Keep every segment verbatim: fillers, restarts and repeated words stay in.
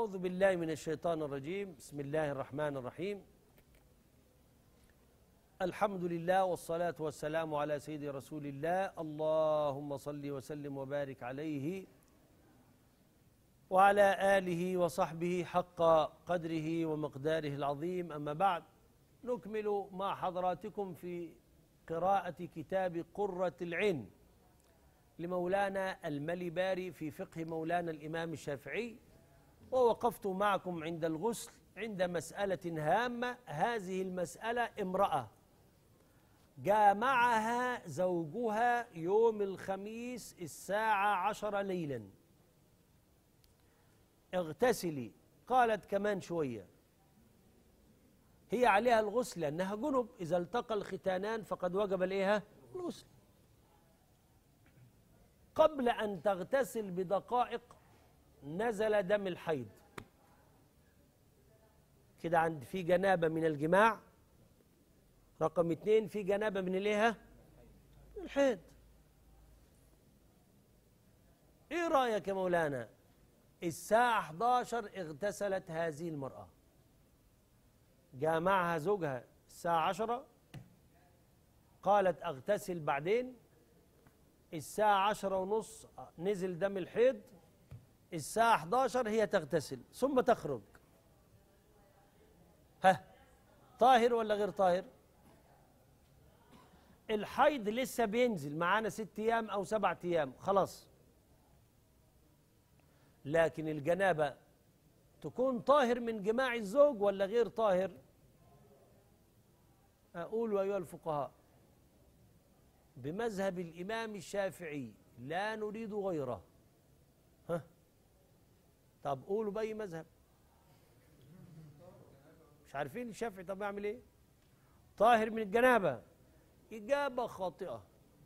أعوذ بالله من الشيطان الرجيم. بسم الله الرحمن الرحيم. الحمد لله والصلاة والسلام على سيد رسول الله. اللهم صل وسلم وبارك عليه وعلى آله وصحبه حق قدره ومقداره العظيم. أما بعد، نكمل مع حضراتكم في قراءة كتاب قرة العين لمولانا المليباري في فقه مولانا الإمام الشافعي، ووقفت معكم عند الغسل عند مسألة هامة. هذه المسألة امرأة جامعها زوجها يوم الخميس الساعة عشرة ليلا، اغتسلي. قالت كمان شوية هي عليها الغسل لأنها جنب، إذا التقى الختانان فقد وجب عليها الغسل. قبل أن تغتسل بدقائق نزل دم الحيض، كده عند في جنابة من الجماع. رقم اتنين في جنابة من الايه؟ الحيض. ايه رأيك يا مولانا؟ الساعة احد عشر اغتسلت هذه المرأة، جامعها زوجها الساعة عشرة، قالت اغتسل بعدين. الساعة عشرة ونص نزل دم الحيض، الساعة احد عشر هي تغتسل ثم تخرج. ها، طاهر ولا غير طاهر؟ الحيض لسه بينزل معانا ست ايام او سبع ايام خلاص، لكن الجنابة تكون طاهر من جماع الزوج ولا غير طاهر؟ اقول ايها الفقهاء بمذهب الامام الشافعي لا نريد غيره. ها، طب قولوا باي مذهب. مش عارفين الشافعي؟ طب اعمل ايه؟ طاهر من الجنابة. إجابة خاطئة.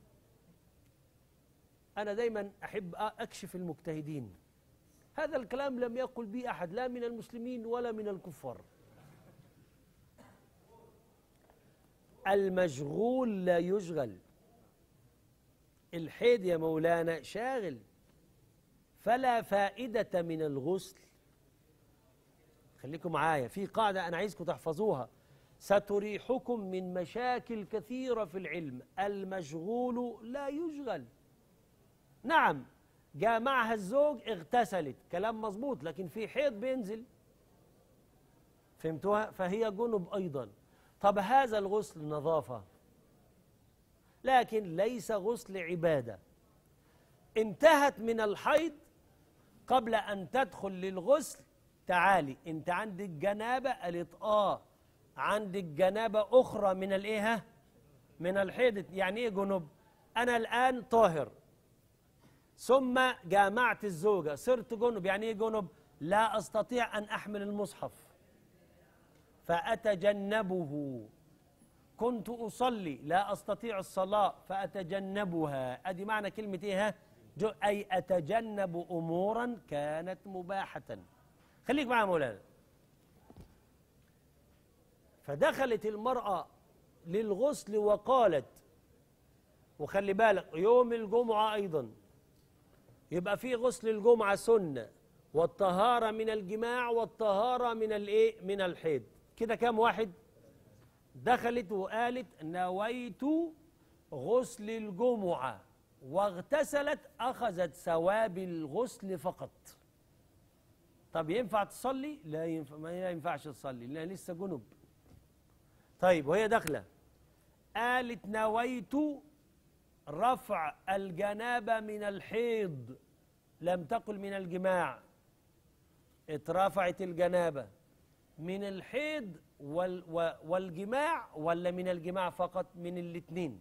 أنا دايما أحب أكشف المجتهدين. هذا الكلام لم يقل به أحد لا من المسلمين ولا من الكفار. المشغول لا يشغل. الحيض يا مولانا شاغل، فلا فائدة من الغسل. خليكم معايا في قاعدة أنا عايزكم تحفظوها ستريحكم من مشاكل كثيرة في العلم. المشغول لا يشغل. نعم، جامعها الزوج اغتسلت، كلام مظبوط، لكن في حيض بينزل، فهمتوها؟ فهي جنب أيضا. طب هذا الغسل نظافة، لكن ليس غسل عبادة. انتهت من الحيض قبل أن تدخل للغسل، تعالي انت عندك جنابة. قالت اه عندك جنابة أخرى من الإيه؟ من الحيض. يعني إيه جنب؟ أنا الآن طاهر ثم جامعت الزوجة صرت جنب. يعني إيه جنب؟ لا أستطيع أن أحمل المصحف فأتجنبه. كنت أصلي لا أستطيع الصلاة فأتجنبها. أدي معنى كلمة إيه؟ أي أتجنب أمورا كانت مباحة. خليك معايا مولانا. فدخلت المرأة للغسل وقالت، وخلي بالك يوم الجمعة أيضا يبقى في غسل الجمعة سنة، والطهارة من الجماع والطهارة من الإيه؟ من الحيض. كده كام واحد؟ دخلت وقالت نويت غسل الجمعة واغتسلت، أخذت ثواب الغسل فقط. طب ينفع تصلي؟ لا ينفع، ما ينفعش تصلي لأنها لسه جنب. طيب وهي داخله قالت نويت رفع الجنابة من الحيض، لم تقل من الجماع. اترفعت الجنابة من الحيض وال والجماع ولا من الجماع فقط؟ من الاثنين.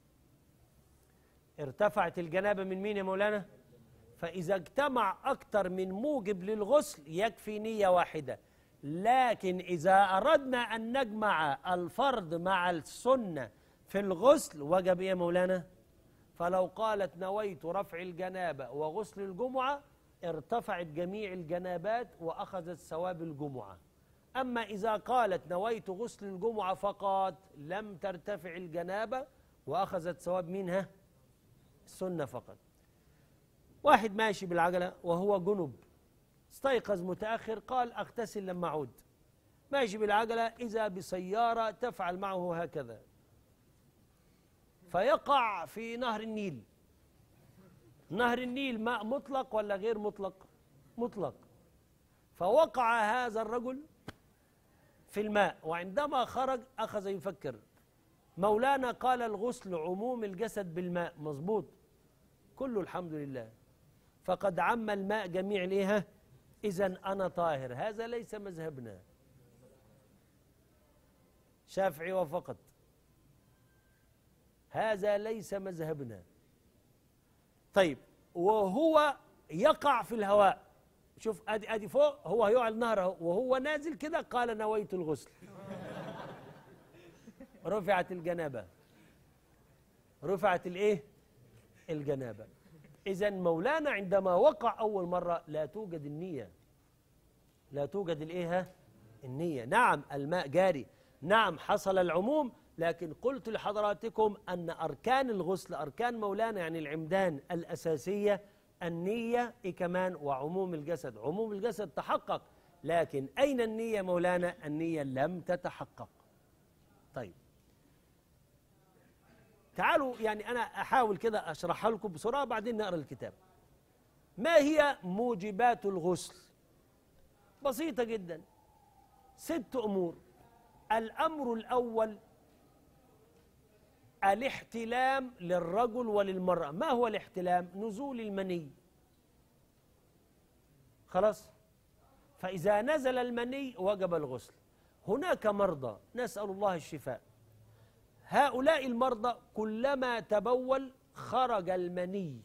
ارتفعت الجنابة من مين يا مولانا؟ فإذا اجتمع أكثر من موجب للغسل يكفي نية واحدة. لكن إذا أردنا أن نجمع الفرض مع السنة في الغسل وجب إيه يا مولانا؟ فلو قالت نويت رفع الجنابة وغسل الجمعة ارتفعت جميع الجنابات وأخذت ثواب الجمعة. أما إذا قالت نويت غسل الجمعة فقط لم ترتفع الجنابة وأخذت ثواب منها السنة فقط. واحد ماشي بالعجلة وهو جنب استيقظ متأخر، قال أغتسل لما أعود. ماشي بالعجلة، إذا بسيارة تفعل معه هكذا، فيقع في نهر النيل. نهر النيل ماء مطلق ولا غير مطلق؟ مطلق. فوقع هذا الرجل في الماء، وعندما خرج أخذ يفكر. مولانا قال الغسل عموم الجسد بالماء، مظبوط، كله الحمد لله، فقد عم الماء جميع ليها، إذن أنا طاهر. هذا ليس مذهبنا، شافعي وفقط، هذا ليس مذهبنا. طيب، وهو يقع في الهواء، شوف ادي ادي فوق، هو هيقع النهر اهو، وهو نازل كده قال نويت الغسل. رفعت الجنابه، رفعت الايه؟ الجنابه. اذا مولانا عندما وقع اول مره لا توجد النيه، لا توجد الايه؟ النيه. نعم الماء جاري، نعم حصل العموم، لكن قلت لحضراتكم أن أركان الغسل، أركان مولانا يعني العمدان الأساسية، النية إيه كمان، وعموم الجسد. عموم الجسد تحقق، لكن أين النية مولانا؟ النية لم تتحقق. طيب تعالوا، يعني أنا أحاول كده أشرحها لكم بسرعة بعدين نقرأ الكتاب. ما هي موجبات الغسل؟ بسيطة جدا، ست أمور. الأمر الأول الاحتلام للرجل وللمرأة. ما هو الاحتلام؟ نزول المني، خلاص، فإذا نزل المني وجب الغسل. هناك مرضى نسأل الله الشفاء، هؤلاء المرضى كلما تبول خرج المني.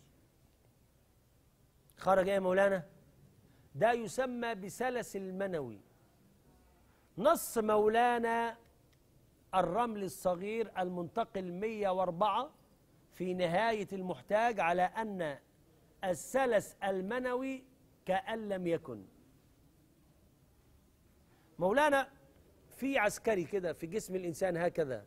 خرج ايه يا مولانا؟ ده يسمى بسلس المنوي. نص مولانا الرمل الصغير المنتقل مئة وأربعة في نهاية المحتاج على أن السلس المنوي كأن لم يكن. مولانا في عسكري كده في جسم الإنسان هكذا،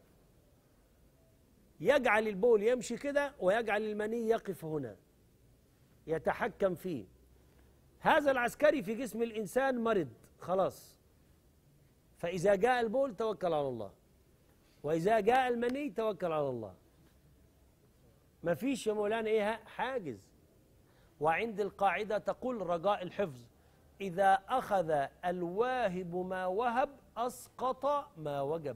يجعل البول يمشي كده ويجعل المني يقف هنا، يتحكم فيه. هذا العسكري في جسم الإنسان مرض خلاص، فإذا جاء البول توكل على الله، وإذا جاء المني توكل على الله. ما فيش يا مولانا إيه؟ حاجز. وعند القاعدة تقول رجاء الحفظ: إذا أخذ الواهب ما وهب أسقط ما وجب.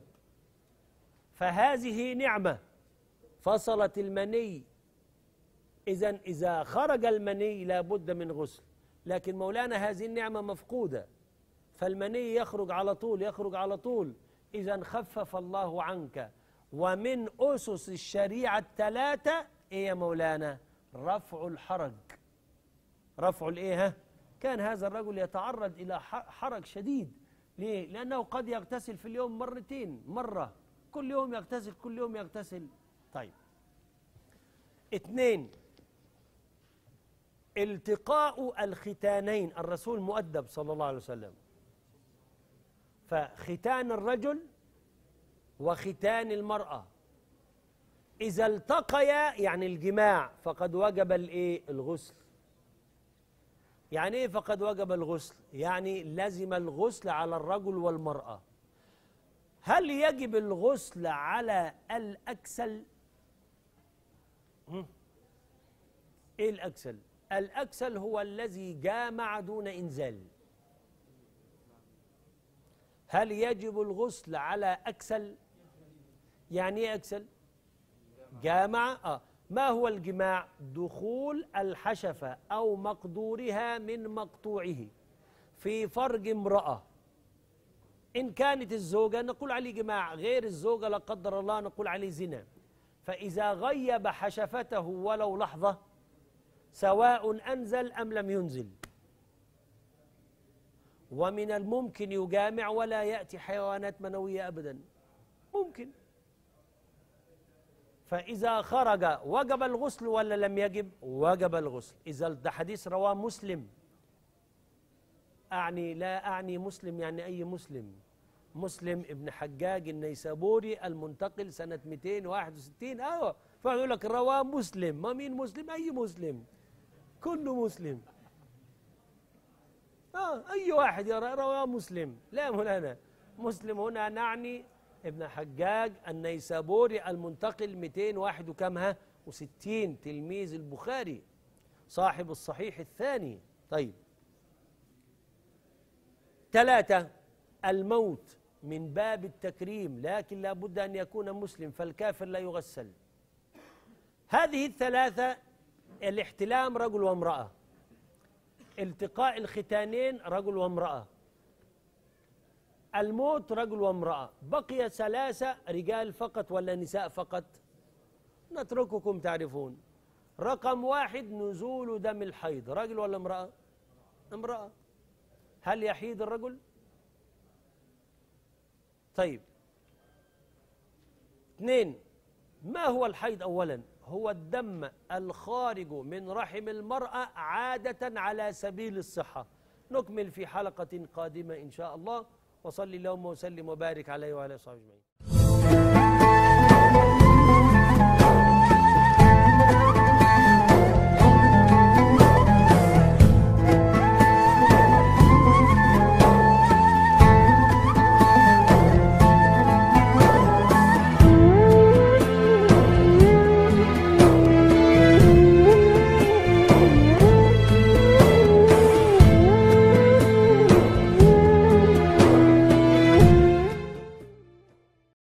فهذه نعمة، فصلت المني، إذن إذا خرج المني لا بد من غسل. لكن مولانا هذه النعمة مفقودة، فالمني يخرج على طول، يخرج على طول. إذن خفف الله عنك. ومن أسس الشريعة الثلاثة إيه يا مولانا؟ رفع الحرج. رفع الإيه؟ كان هذا الرجل يتعرض إلى حرج شديد. ليه؟ لأنه قد يغتسل في اليوم مرتين، مرة كل يوم يغتسل، كل يوم يغتسل. طيب، اثنين، التقاء الختانين. الرسول مؤدب صلى الله عليه وسلم، فختان الرجل وختان المرأة إذا التقيا يعني الجماع فقد وجب الإيه؟ الغسل. يعني إيه فقد وجب الغسل؟ يعني لزم الغسل على الرجل والمرأة. هل يجب الغسل على الأكسل؟ إيه الأكسل؟ الأكسل هو الذي جامع دون إنزال. هل يجب الغسل على أكسل؟ يعني إيه أكسل؟ جامع. آه. ما هو الجماع؟ دخول الحشفة أو مقدورها من مقطوعه في فرج امرأة. إن كانت الزوجة نقول عليه جماع، غير الزوجة لا قدر الله نقول عليه زنا. فإذا غيب حشفته ولو لحظة سواء أنزل أم لم ينزل. ومن الممكن يجامع ولا يأتي حيوانات منوية أبدا، ممكن. فإذا خرج وجب الغسل ولا لم يجب؟ وجب الغسل. إذا ده حديث رواه مسلم، أعني لا أعني مسلم يعني أي مسلم، مسلم ابن حجاج النيسابوري المنتقل سنة مئتين وواحد وستين. أهو فيقول لك رواه مسلم. ما مين مسلم؟ أي مسلم، كله مسلم. آه أي واحد يرى رواه مسلم. لا مولانا، مسلم هنا نعني ابن حجاج النيسابوري المنتقل مئتين وواحد وكمها وستين، تلميذ البخاري صاحب الصحيح الثاني. طيب ثلاثة، الموت من باب التكريم، لكن لا بد أن يكون مسلم، فالكافر لا يغسل. هذه الثلاثة: الاحتلام رجل وامرأة، التقاء الختانين رجل وامرأة، الموت رجل وامرأة. بقي ثلاثة: رجال فقط ولا نساء فقط؟ نترككم تعرفون. رقم واحد: نزول دم الحيض، رجل ولا امرأة؟ امرأة. هل يحيض الرجل؟ طيب. اثنين: ما هو الحيض؟ أولا هو الدم الخارج من رحم المرأة عادة على سبيل الصحة. نكمل في حلقة قادمة إن شاء الله، وصلي اللهم وسلم وبارك عليه وعلى آله وصحبه أجمعين.